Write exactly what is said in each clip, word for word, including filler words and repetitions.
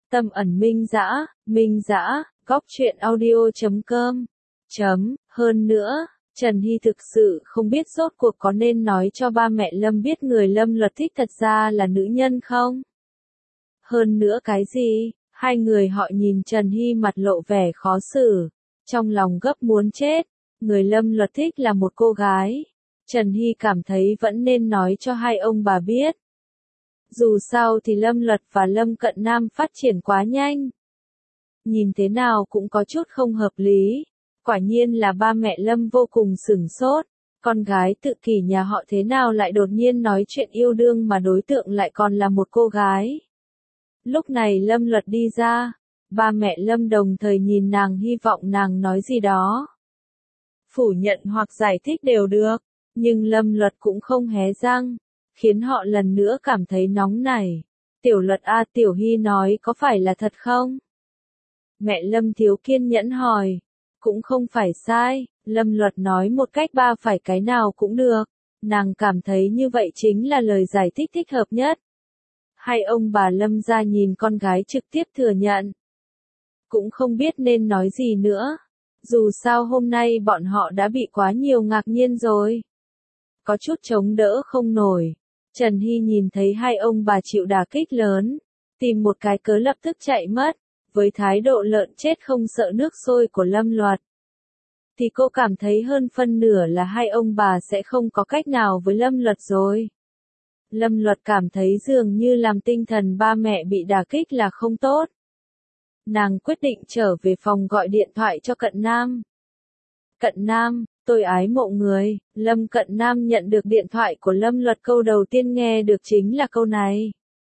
Tâm ẩn minh dã, minh dã, góc truyện audio chấm com. Chấm, hơn nữa, Trần Hy thực sự không biết rốt cuộc có nên nói cho ba mẹ Lâm biết người Lâm Luật thích thật ra là nữ nhân không? Hơn nữa cái gì? Hai người họ nhìn Trần Hy mặt lộ vẻ khó xử, trong lòng gấp muốn chết. Người Lâm Luật thích là một cô gái. Trần Hy cảm thấy vẫn nên nói cho hai ông bà biết. Dù sao thì Lâm Luật và Lâm Cận Nam phát triển quá nhanh. Nhìn thế nào cũng có chút không hợp lý. Quả nhiên là ba mẹ Lâm vô cùng sửng sốt. Con gái tự kỷ nhà họ thế nào lại đột nhiên nói chuyện yêu đương mà đối tượng lại còn là một cô gái. Lúc này Lâm Luật đi ra. Ba mẹ Lâm đồng thời nhìn nàng hy vọng nàng nói gì đó. Phủ nhận hoặc giải thích đều được. Nhưng Lâm Luật cũng không hé răng. Khiến họ lần nữa cảm thấy nóng nảy. Tiểu Luật a, Tiểu Hy nói có phải là thật không? Mẹ Lâm thiếu kiên nhẫn hỏi. Cũng không phải sai, Lâm Luật nói một cách ba phải cái nào cũng được. Nàng cảm thấy như vậy chính là lời giải thích thích hợp nhất. Hai ông bà Lâm ra nhìn con gái trực tiếp thừa nhận. Cũng không biết nên nói gì nữa. Dù sao hôm nay bọn họ đã bị quá nhiều ngạc nhiên rồi. Có chút chống đỡ không nổi. Trần Hy nhìn thấy hai ông bà chịu đả kích lớn. Tìm một cái cớ lập tức chạy mất. Với thái độ lợn chết không sợ nước sôi của Lâm Luật. Thì cô cảm thấy hơn phân nửa là hai ông bà sẽ không có cách nào với Lâm Luật rồi. Lâm Luật cảm thấy dường như làm tinh thần ba mẹ bị đả kích là không tốt. Nàng quyết định trở về phòng gọi điện thoại cho Cận Nam. Cận Nam, tôi ái mộ người. Lâm Cận Nam nhận được điện thoại của Lâm Luật, câu đầu tiên nghe được chính là câu này.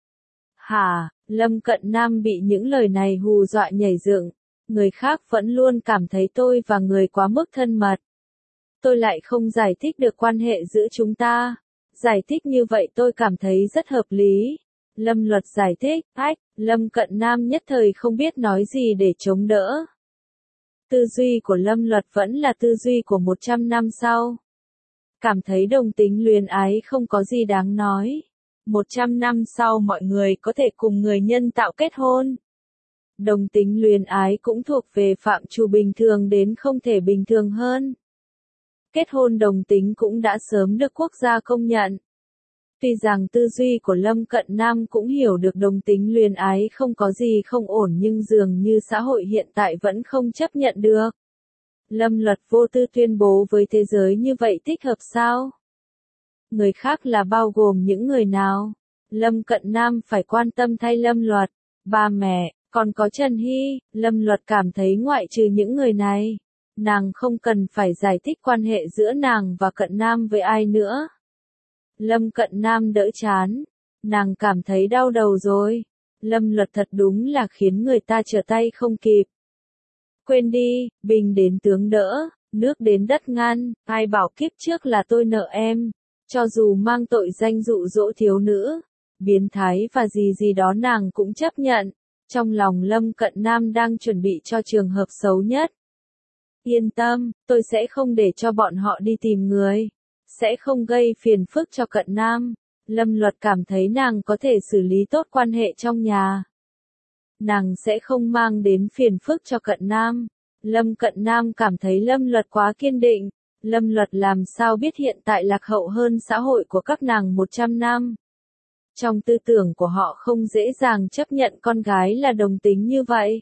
Hả? Lâm Cận Nam bị những lời này hù dọa nhảy dựng. Người khác vẫn luôn cảm thấy tôi và người quá mức thân mật. Tôi lại không giải thích được quan hệ giữa chúng ta. Giải thích như vậy tôi cảm thấy rất hợp lý. Lâm Luật giải thích, ách, Lâm Cận Nam nhất thời không biết nói gì để chống đỡ. Tư duy của Lâm Luật vẫn là tư duy của một trăm năm sau. Cảm thấy đồng tính luyến ái không có gì đáng nói. một trăm năm sau mọi người có thể cùng người nhân tạo kết hôn. Đồng tính luyến ái cũng thuộc về phạm trù bình thường đến không thể bình thường hơn. Kết hôn đồng tính cũng đã sớm được quốc gia công nhận. Tuy rằng tư duy của Lâm Cận Nam cũng hiểu được đồng tính luyến ái không có gì không ổn nhưng dường như xã hội hiện tại vẫn không chấp nhận được. Lâm Luật vô tư tuyên bố với thế giới như vậy thích hợp sao? Người khác là bao gồm những người nào? Lâm Cận Nam phải quan tâm thay Lâm Luật, ba mẹ, còn có Trần Hy. Lâm Luật cảm thấy ngoại trừ những người này, nàng không cần phải giải thích quan hệ giữa nàng và Cận Nam với ai nữa. Lâm Cận Nam đỡ chán, nàng cảm thấy đau đầu rồi. Lâm Luật thật đúng là khiến người ta trở tay không kịp. Quên đi, binh đến tướng đỡ, nước đến đất ngăn, ai bảo kiếp trước là tôi nợ em. Cho dù mang tội danh dụ dỗ thiếu nữ, biến thái và gì gì đó nàng cũng chấp nhận. Trong lòng Lâm Cận Nam đang chuẩn bị cho trường hợp xấu nhất. Yên tâm, tôi sẽ không để cho bọn họ đi tìm người. Sẽ không gây phiền phức cho Cận Nam. Lâm Luật cảm thấy nàng có thể xử lý tốt quan hệ trong nhà. Nàng sẽ không mang đến phiền phức cho Cận Nam. Lâm Cận Nam cảm thấy Lâm Luật quá kiên định. Lâm Luật làm sao biết hiện tại lạc hậu hơn xã hội của các nàng một trăm năm. Trong tư tưởng của họ không dễ dàng chấp nhận con gái là đồng tính như vậy.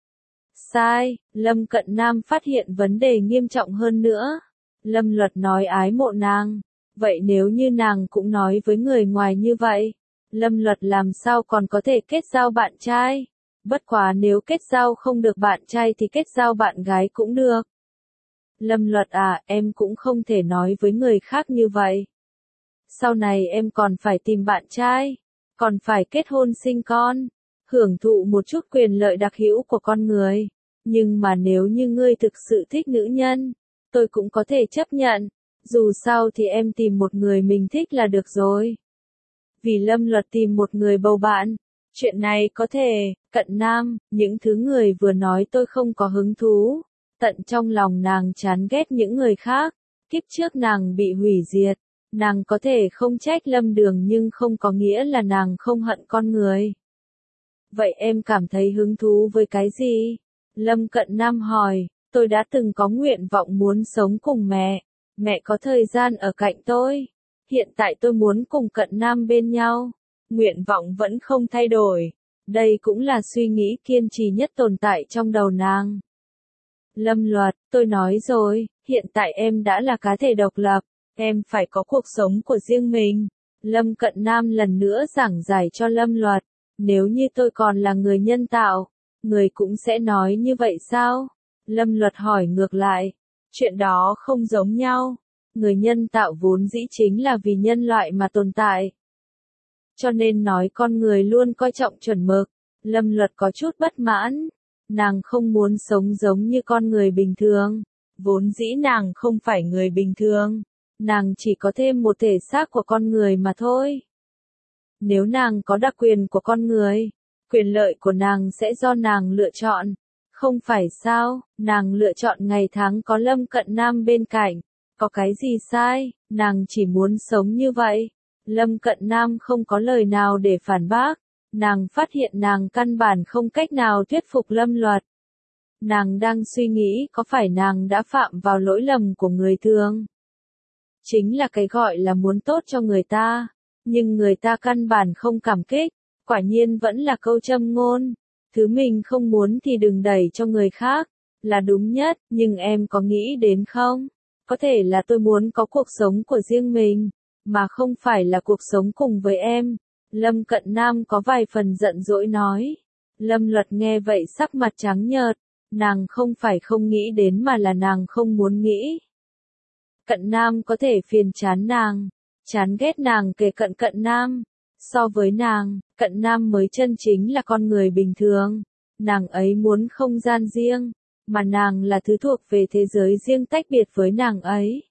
Sai, Lâm Cận Nam phát hiện vấn đề nghiêm trọng hơn nữa. Lâm Luật nói ái mộ nàng. Vậy nếu như nàng cũng nói với người ngoài như vậy, Lâm Luật làm sao còn có thể kết giao bạn trai? Bất quá nếu kết giao không được bạn trai thì kết giao bạn gái cũng được. Lâm Luật à, em cũng không thể nói với người khác như vậy. Sau này em còn phải tìm bạn trai, còn phải kết hôn sinh con, hưởng thụ một chút quyền lợi đặc hữu của con người. Nhưng mà nếu như ngươi thực sự thích nữ nhân, tôi cũng có thể chấp nhận. Dù sao thì em tìm một người mình thích là được rồi. Vì Lâm Luật tìm một người bầu bạn, chuyện này có thể. Cận Nam, những thứ người vừa nói tôi không có hứng thú. Tận trong lòng nàng chán ghét những người khác. Kiếp trước nàng bị hủy diệt. Nàng có thể không trách Lâm Đường nhưng không có nghĩa là nàng không hận con người. Vậy em cảm thấy hứng thú với cái gì? Lâm Cận Nam hỏi, tôi đã từng có nguyện vọng muốn sống cùng mẹ. Mẹ có thời gian ở cạnh tôi. Hiện tại tôi muốn cùng Cận Nam bên nhau. Nguyện vọng vẫn không thay đổi. Đây cũng là suy nghĩ kiên trì nhất tồn tại trong đầu nàng. Lâm Luật, tôi nói rồi, hiện tại em đã là cá thể độc lập. Em phải có cuộc sống của riêng mình. Lâm Cận Nam lần nữa giảng giải cho Lâm Luật. Nếu như tôi còn là người nhân tạo, người cũng sẽ nói như vậy sao? Lâm Luật hỏi ngược lại. Chuyện đó không giống nhau. Người nhân tạo vốn dĩ chính là vì nhân loại mà tồn tại. Cho nên nói con người luôn coi trọng chuẩn mực. Lâm Luật có chút bất mãn. Nàng không muốn sống giống như con người bình thường. Vốn dĩ nàng không phải người bình thường. Nàng chỉ có thêm một thể xác của con người mà thôi. Nếu nàng có đặc quyền của con người, quyền lợi của nàng sẽ do nàng lựa chọn. Không phải sao, nàng lựa chọn ngày tháng có Lâm Cận Nam bên cạnh. Có cái gì sai, nàng chỉ muốn sống như vậy. Lâm Cận Nam không có lời nào để phản bác. Nàng phát hiện nàng căn bản không cách nào thuyết phục Lâm Luật. Nàng đang suy nghĩ có phải nàng đã phạm vào lỗi lầm của người thường. Chính là cái gọi là muốn tốt cho người ta. Nhưng người ta căn bản không cảm kích. Quả nhiên vẫn là câu châm ngôn. Thứ mình không muốn thì đừng đẩy cho người khác. Là đúng nhất, nhưng em có nghĩ đến không? Có thể là tôi muốn có cuộc sống của riêng mình. Mà không phải là cuộc sống cùng với em. Lâm Cận Nam có vài phần giận dỗi nói. Lâm Luật nghe vậy sắc mặt trắng nhợt. Nàng không phải không nghĩ đến mà là nàng không muốn nghĩ. Cận Nam có thể phiền chán nàng. Chán ghét nàng kể cận Cận Nam. So với nàng, Cận Nam mới chân chính là con người bình thường. Nàng ấy muốn không gian riêng. Mà nàng là thứ thuộc về thế giới riêng tách biệt với nàng ấy.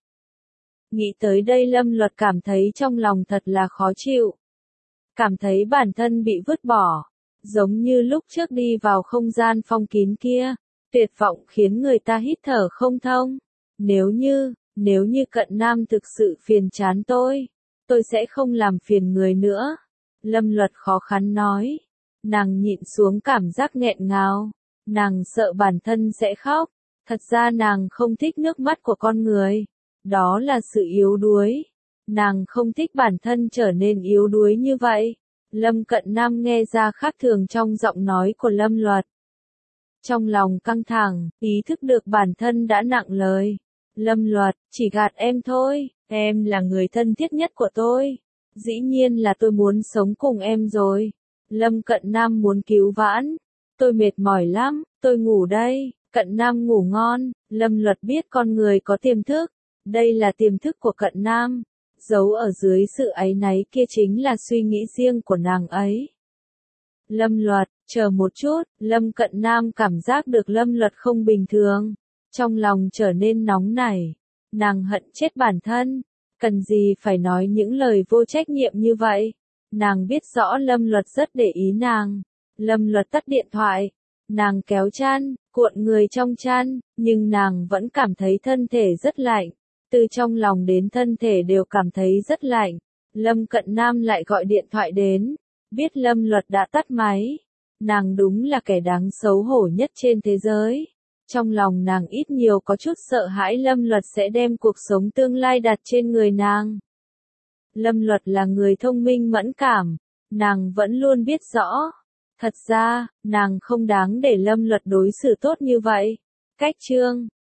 Nghĩ tới đây Lâm Luật cảm thấy trong lòng thật là khó chịu. Cảm thấy bản thân bị vứt bỏ. Giống như lúc trước đi vào không gian phong kín kia. Tuyệt vọng khiến người ta hít thở không thông. Nếu như, nếu như Cận Nam thực sự phiền chán tôi, tôi sẽ không làm phiền người nữa. Lâm Luật khó khăn nói. Nàng nhịn xuống cảm giác nghẹn ngào. Nàng sợ bản thân sẽ khóc. Thật ra nàng không thích nước mắt của con người. Đó là sự yếu đuối. Nàng không thích bản thân trở nên yếu đuối như vậy. Lâm Cận Nam nghe ra khác thường trong giọng nói của Lâm Luật. Trong lòng căng thẳng, ý thức được bản thân đã nặng lời. Lâm Luật, chỉ gạt em thôi, em là người thân thiết nhất của tôi. Dĩ nhiên là tôi muốn sống cùng em rồi. Lâm Cận Nam muốn cứu vãn. Tôi mệt mỏi lắm, tôi ngủ đây. Cận Nam ngủ ngon. Lâm Luật biết con người có tiềm thức. Đây là tiềm thức của Cận Nam. Giấu ở dưới sự áy náy kia chính là suy nghĩ riêng của nàng ấy. Lâm Luật, chờ một chút, Lâm Cận Nam cảm giác được Lâm Luật không bình thường. Trong lòng trở nên nóng nảy. Nàng hận chết bản thân. Cần gì phải nói những lời vô trách nhiệm như vậy. Nàng biết rõ Lâm Luật rất để ý nàng. Lâm Luật tắt điện thoại. Nàng kéo chăn, cuộn người trong chăn, nhưng nàng vẫn cảm thấy thân thể rất lạnh. Từ trong lòng đến thân thể đều cảm thấy rất lạnh. Lâm Cận Nam lại gọi điện thoại đến. Biết Lâm Luật đã tắt máy. Nàng đúng là kẻ đáng xấu hổ nhất trên thế giới. Trong lòng nàng ít nhiều có chút sợ hãi Lâm Luật sẽ đem cuộc sống tương lai đặt trên người nàng. Lâm Luật là người thông minh mẫn cảm. Nàng vẫn luôn biết rõ. Thật ra, nàng không đáng để Lâm Luật đối xử tốt như vậy. Cách chương